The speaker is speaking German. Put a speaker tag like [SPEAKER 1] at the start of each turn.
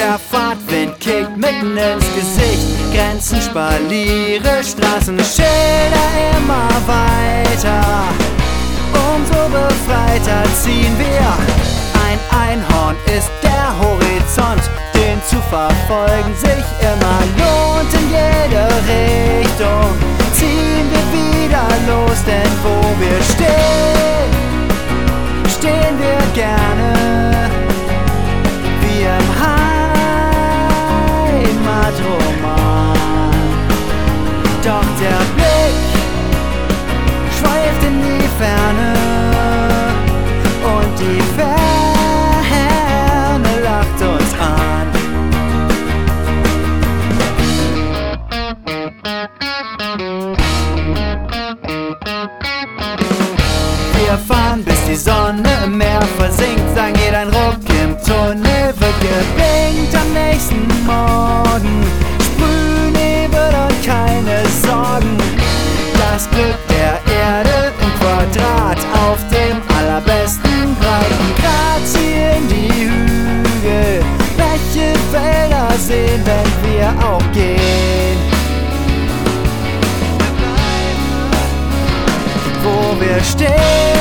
[SPEAKER 1] Der Fahrtwind kickt mitten ins Gesicht, Grenzen spaliere, Straßenschilder immer weiter. Umso befreiter ziehen wir. Ein Einhorn ist der Horizont, den zu verfolgen sich immer lohnt. In jede Richtung ziehen wir wieder los, denn wo wir stehen, stehen wir gerne, wie im Heimatroman. Doch der Blick schweift in die Ferne und die Ferne lacht uns an. Wir fahren, bis die Sonne im Meer versinkt, dann geht ein Ruck im Tunnel, wird geblinkt am nächsten Morgen. Sprühnebel und keine Sorgen, das Glück der Erde im Quadrat, auf dem allerbesten Breitengrad ziehen die Hügel. Welche Felder sehen, wenn wir auch gehen? Wo wir stehen,